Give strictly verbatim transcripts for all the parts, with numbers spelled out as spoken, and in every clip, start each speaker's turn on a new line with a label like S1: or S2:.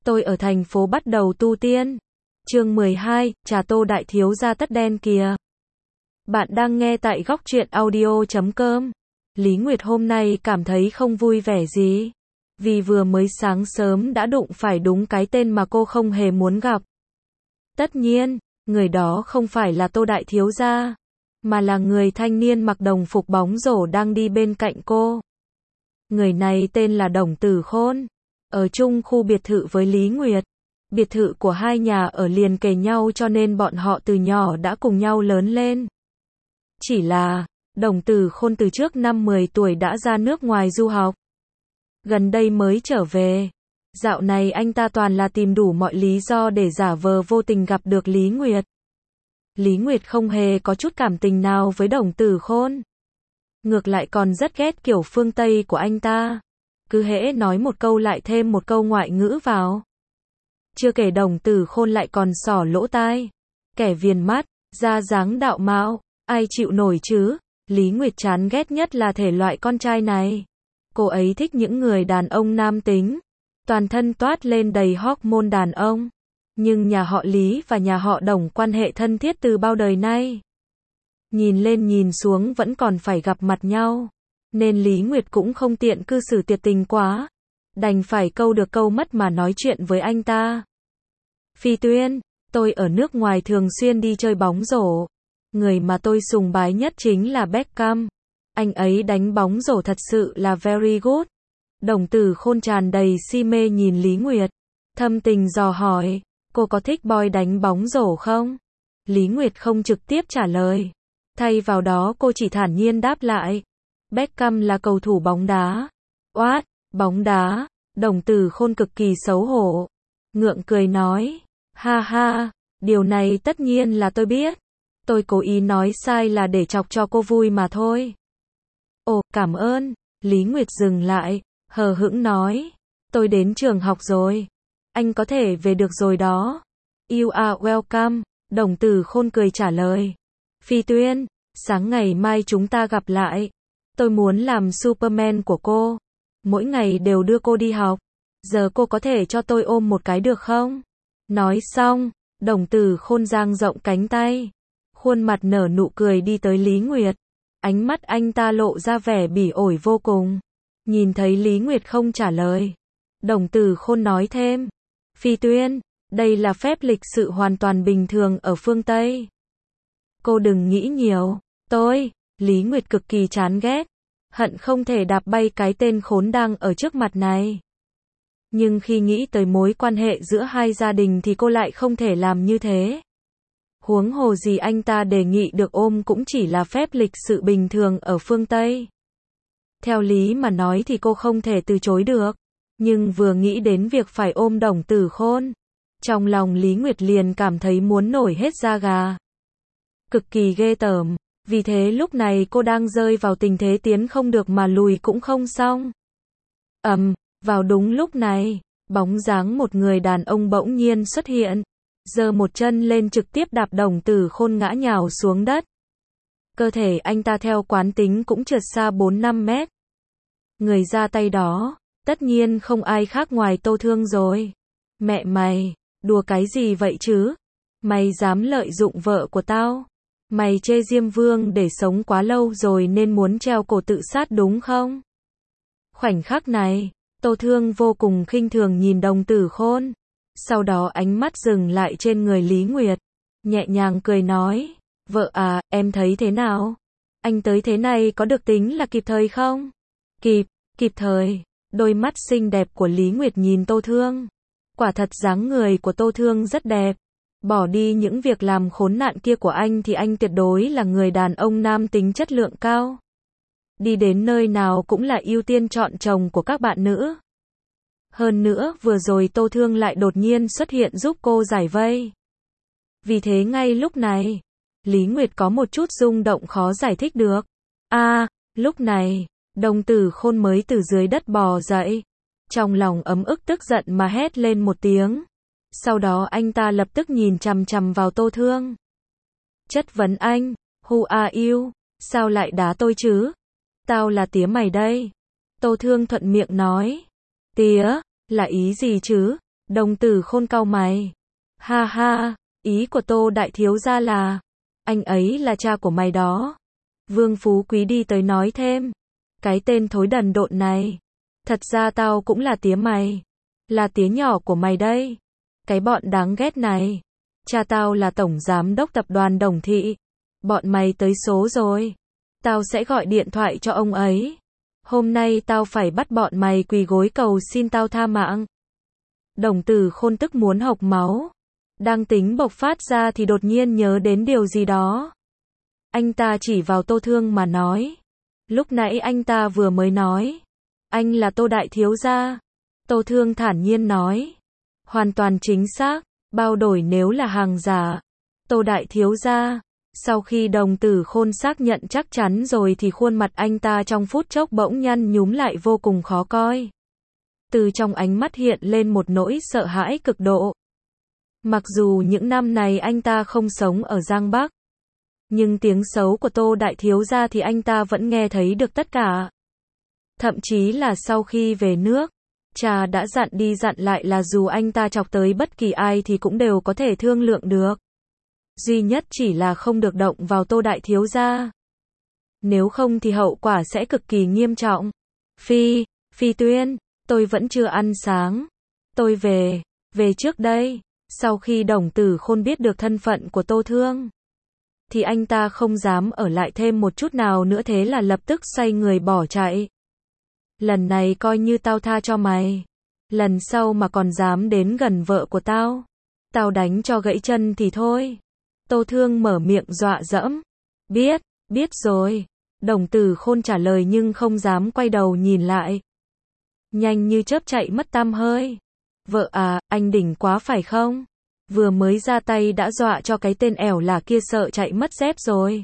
S1: Tôi ở thành phố bắt đầu tu tiên. Chương mười hai, trà Tô đại thiếu gia tất đen kìa. Bạn đang nghe tại góc truyện audio chấm com. Lý Nguyệt hôm nay cảm thấy không vui vẻ gì. Vì vừa mới sáng sớm đã đụng phải đúng cái tên mà cô không hề muốn gặp. Tất nhiên, người đó không phải là Tô đại thiếu gia, mà là người thanh niên mặc đồng phục bóng rổ đang đi bên cạnh cô. Người này tên là Đồng Tử Khôn, ở chung khu biệt thự với Lý Nguyệt. Biệt thự của hai nhà ở liền kề nhau cho nên bọn họ từ nhỏ đã cùng nhau lớn lên. Chỉ là, Đồng Tử Khôn từ trước năm mười tuổi đã ra nước ngoài du học. Gần đây mới trở về. Dạo này anh ta toàn là tìm đủ mọi lý do để giả vờ vô tình gặp được Lý Nguyệt. Lý Nguyệt không hề có chút cảm tình nào với Đồng Tử Khôn. Ngược lại còn rất ghét kiểu phương Tây của anh ta. Cứ hễ nói một câu lại thêm một câu ngoại ngữ vào. Chưa kể Đồng Tử Khôn lại còn xỏ lỗ tai. Kẻ viền mắt, da dáng đạo mạo, ai chịu nổi chứ? Lý Nguyệt chán ghét nhất là thể loại con trai này. Cô ấy thích những người đàn ông nam tính. Toàn thân toát lên đầy hormone đàn ông. Nhưng nhà họ Lý và nhà họ Đồng quan hệ thân thiết từ bao đời nay. Nhìn lên nhìn xuống vẫn còn phải gặp mặt nhau. Nên Lý Nguyệt cũng không tiện cư xử tuyệt tình quá. Đành phải câu được câu mất mà nói chuyện với anh ta. Phi Tuyên, tôi ở nước ngoài thường xuyên đi chơi bóng rổ. Người mà tôi sùng bái nhất chính là Beckham. Anh ấy đánh bóng rổ thật sự là very good. Đồng Tử Khôn tràn đầy si mê nhìn Lý Nguyệt. Thâm tình dò hỏi, cô có thích boy đánh bóng rổ không? Lý Nguyệt không trực tiếp trả lời. Thay vào đó cô chỉ thản nhiên đáp lại. Beckham là cầu thủ bóng đá. What? Bóng đá? Đồng Tử Khôn cực kỳ xấu hổ. Ngượng cười nói. Ha ha, điều này tất nhiên là tôi biết. Tôi cố ý nói sai là để chọc cho cô vui mà thôi. Ồ, cảm ơn. Lý Nguyệt dừng lại, hờ hững nói. Tôi đến trường học rồi. Anh có thể về được rồi đó. You are welcome. Đồng Tử Khôn cười trả lời. Phi Tuyên, sáng ngày mai chúng ta gặp lại. Tôi muốn làm Superman của cô. Mỗi ngày đều đưa cô đi học. Giờ cô có thể cho tôi ôm một cái được không? Nói xong, Đồng Tử Khôn dang rộng cánh tay. Khuôn mặt nở nụ cười đi tới Lý Nguyệt. Ánh mắt anh ta lộ ra vẻ bỉ ổi vô cùng. Nhìn thấy Lý Nguyệt không trả lời. Đồng Tử Khôn nói thêm. Phi Tuyên, đây là phép lịch sự hoàn toàn bình thường ở phương Tây. Cô đừng nghĩ nhiều. Tôi, Lý Nguyệt cực kỳ chán ghét. Hận không thể đạp bay cái tên khốn đang ở trước mặt này. Nhưng khi nghĩ tới mối quan hệ giữa hai gia đình thì cô lại không thể làm như thế. Huống hồ gì anh ta đề nghị được ôm cũng chỉ là phép lịch sự bình thường ở phương Tây. Theo lý mà nói thì cô không thể từ chối được. Nhưng vừa nghĩ đến việc phải ôm Đồng Tử Khôn, trong lòng Lý Nguyệt liền cảm thấy muốn nổi hết da gà. Cực kỳ ghê tởm. Vì thế lúc này cô đang rơi vào tình thế tiến không được mà lùi cũng không xong. Ầm, vào đúng lúc này, bóng dáng một người đàn ông bỗng nhiên xuất hiện. Giơ một chân lên trực tiếp đạp Đồng Tử Khôn ngã nhào xuống đất. Cơ thể anh ta theo quán tính cũng trượt xa bốn năm mét. Người ra tay đó, tất nhiên không ai khác ngoài Tô Thương rồi. Mẹ mày, đùa cái gì vậy chứ? Mày dám lợi dụng vợ của tao? Mày chê Diêm Vương để sống quá lâu rồi nên muốn treo cổ tự sát đúng không? Khoảnh khắc này, Tô Thương vô cùng khinh thường nhìn Đồng Tử Khôn. Sau đó ánh mắt dừng lại trên người Lý Nguyệt. Nhẹ nhàng cười nói. Vợ à, em thấy thế nào? Anh tới thế này có được tính là kịp thời không? Kịp, kịp thời. Đôi mắt xinh đẹp của Lý Nguyệt nhìn Tô Thương. Quả thật dáng người của Tô Thương rất đẹp. Bỏ đi những việc làm khốn nạn kia của anh thì anh tuyệt đối là người đàn ông nam tính chất lượng cao. Đi đến nơi nào cũng là ưu tiên chọn chồng của các bạn nữ. Hơn nữa vừa rồi Tô Thương lại đột nhiên xuất hiện giúp cô giải vây. Vì thế ngay lúc này, Lý Nguyệt có một chút rung động khó giải thích được. À, lúc này, Đồng Tử Khôn mới từ dưới đất bò dậy. Trong lòng ấm ức tức giận mà hét lên một tiếng. Sau đó anh ta lập tức nhìn chằm chằm vào Tô Thương. Chất vấn anh, who are you? Sao lại đá tôi chứ? Tao là tía mày đây. Tô Thương thuận miệng nói. Tía, là ý gì chứ? Đồng Tử Khôn cau mày. Ha ha, ý của Tô đại thiếu gia là, anh ấy là cha của mày đó. Vương Phú Quý đi tới nói thêm. Cái tên thối đần độn này. Thật ra tao cũng là tía mày. Là tía nhỏ của mày đây. Cái bọn đáng ghét này. Cha tao là tổng giám đốc tập đoàn Đồng Thị. Bọn mày tới số rồi. Tao sẽ gọi điện thoại cho ông ấy. Hôm nay tao phải bắt bọn mày quỳ gối cầu xin tao tha mạng. Đồng Tử Khôn tức muốn hộc máu. Đang tính bộc phát ra thì đột nhiên nhớ đến điều gì đó. Anh ta chỉ vào Tô Thương mà nói. Lúc nãy anh ta vừa mới nói. Anh là Tô đại thiếu gia. Tô Thương thản nhiên nói. Hoàn toàn chính xác, bao đổi nếu là hàng giả. Tô đại thiếu gia. Sau khi Đồng Tử Khôn xác nhận chắc chắn rồi thì khuôn mặt anh ta trong phút chốc bỗng nhăn nhúm lại vô cùng khó coi. Từ trong ánh mắt hiện lên một nỗi sợ hãi cực độ. Mặc dù những năm này anh ta không sống ở Giang Bắc, nhưng tiếng xấu của Tô đại thiếu gia thì anh ta vẫn nghe thấy được tất cả. Thậm chí là sau khi về nước, cha đã dặn đi dặn lại là dù anh ta chọc tới bất kỳ ai thì cũng đều có thể thương lượng được. Duy nhất chỉ là không được động vào Tô đại thiếu gia. Nếu không thì hậu quả sẽ cực kỳ nghiêm trọng. Phi, Phi Tuyên, tôi vẫn chưa ăn sáng. Tôi về, về trước đây. Sau khi Đồng Tử Khôn biết được thân phận của Tô Thương, thì anh ta không dám ở lại thêm một chút nào nữa, thế là lập tức xoay người bỏ chạy. Lần này coi như tao tha cho mày. Lần sau mà còn dám đến gần vợ của tao, tao đánh cho gãy chân thì thôi. Tô Thương mở miệng dọa dẫm. Biết, biết rồi. Đồng Tử Khôn trả lời nhưng không dám quay đầu nhìn lại. Nhanh như chớp chạy mất tăm hơi. Vợ à, anh đỉnh quá phải không? Vừa mới ra tay đã dọa cho cái tên ẻo là kia sợ chạy mất dép rồi.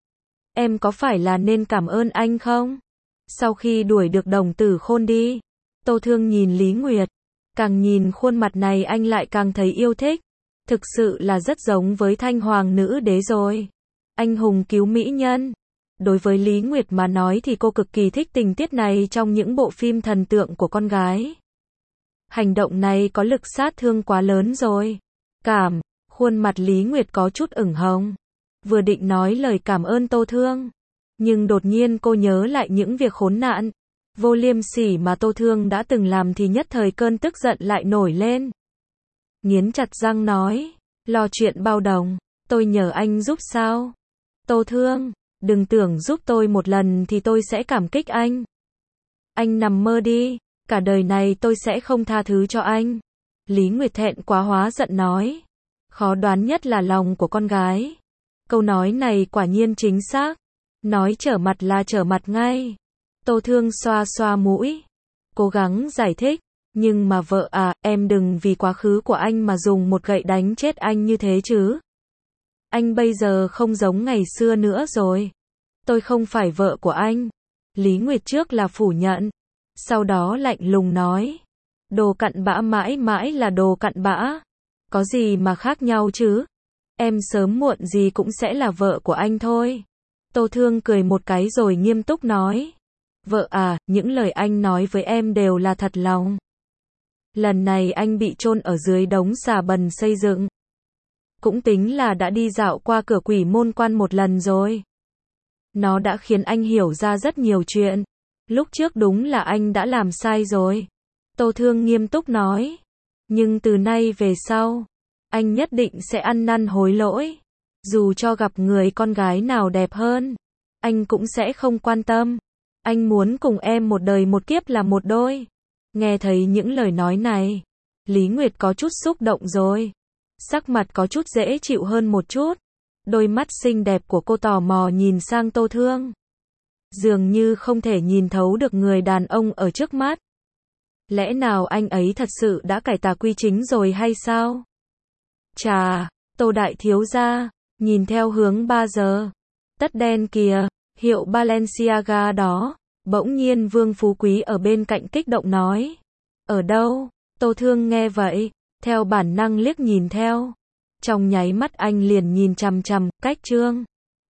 S1: Em có phải là nên cảm ơn anh không? Sau khi đuổi được Đồng Tử Khôn đi, Tô Thương nhìn Lý Nguyệt. Càng nhìn khuôn mặt này anh lại càng thấy yêu thích. Thực sự là rất giống với Thanh Hoàng nữ đế rồi. Anh hùng cứu mỹ nhân. Đối với Lý Nguyệt mà nói thì cô cực kỳ thích tình tiết này trong những bộ phim thần tượng của con gái. Hành động này có lực sát thương quá lớn rồi. Cảm, khuôn mặt Lý Nguyệt có chút ửng hồng. Vừa định nói lời cảm ơn Tô Thương, nhưng đột nhiên cô nhớ lại những việc khốn nạn, vô liêm sỉ mà Tô Thương đã từng làm thì nhất thời cơn tức giận lại nổi lên. Nghiến chặt răng nói, lo chuyện bao đồng, tôi nhờ anh giúp sao? Tô Thương, đừng tưởng giúp tôi một lần thì tôi sẽ cảm kích anh. Anh nằm mơ đi, cả đời này tôi sẽ không tha thứ cho anh. Lý Nguyệt thẹn quá hóa giận nói. Khó đoán nhất là lòng của con gái. Câu nói này quả nhiên chính xác. Nói trở mặt là trở mặt ngay. Tô Thương xoa xoa mũi, cố gắng giải thích. Nhưng mà vợ à, em đừng vì quá khứ của anh mà dùng một gậy đánh chết anh như thế chứ. Anh bây giờ không giống ngày xưa nữa rồi. Tôi không phải vợ của anh. Lý Nguyệt trước là phủ nhận, sau đó lạnh lùng nói. Đồ cặn bã mãi mãi là đồ cặn bã. Có gì mà khác nhau chứ? Em sớm muộn gì cũng sẽ là vợ của anh thôi. Tô Thương cười một cái rồi nghiêm túc nói. Vợ à, những lời anh nói với em đều là thật lòng. Lần này anh bị chôn ở dưới đống xà bần xây dựng. Cũng tính là đã đi dạo qua cửa quỷ môn quan một lần rồi. Nó đã khiến anh hiểu ra rất nhiều chuyện. Lúc trước đúng là anh đã làm sai rồi. Tô Thương nghiêm túc nói. Nhưng từ nay về sau, anh nhất định sẽ ăn năn hối lỗi. Dù cho gặp người con gái nào đẹp hơn, anh cũng sẽ không quan tâm. Anh muốn cùng em một đời một kiếp là một đôi. Nghe thấy những lời nói này, Lý Nguyệt có chút xúc động rồi. Sắc mặt có chút dễ chịu hơn một chút. Đôi mắt xinh đẹp của cô tò mò nhìn sang Tô Thương. Dường như không thể nhìn thấu được người đàn ông ở trước mắt. Lẽ nào anh ấy thật sự đã cải tà quy chính rồi hay sao? Chà, Tô đại thiếu gia, nhìn theo hướng ba giờ. Tất đen kìa, hiệu Balenciaga đó. Bỗng nhiên Vương Phú Quý ở bên cạnh kích động nói. Ở đâu? Tô Thương nghe vậy, theo bản năng liếc nhìn theo. Trong nháy mắt anh liền nhìn chằm chằm, cách Trương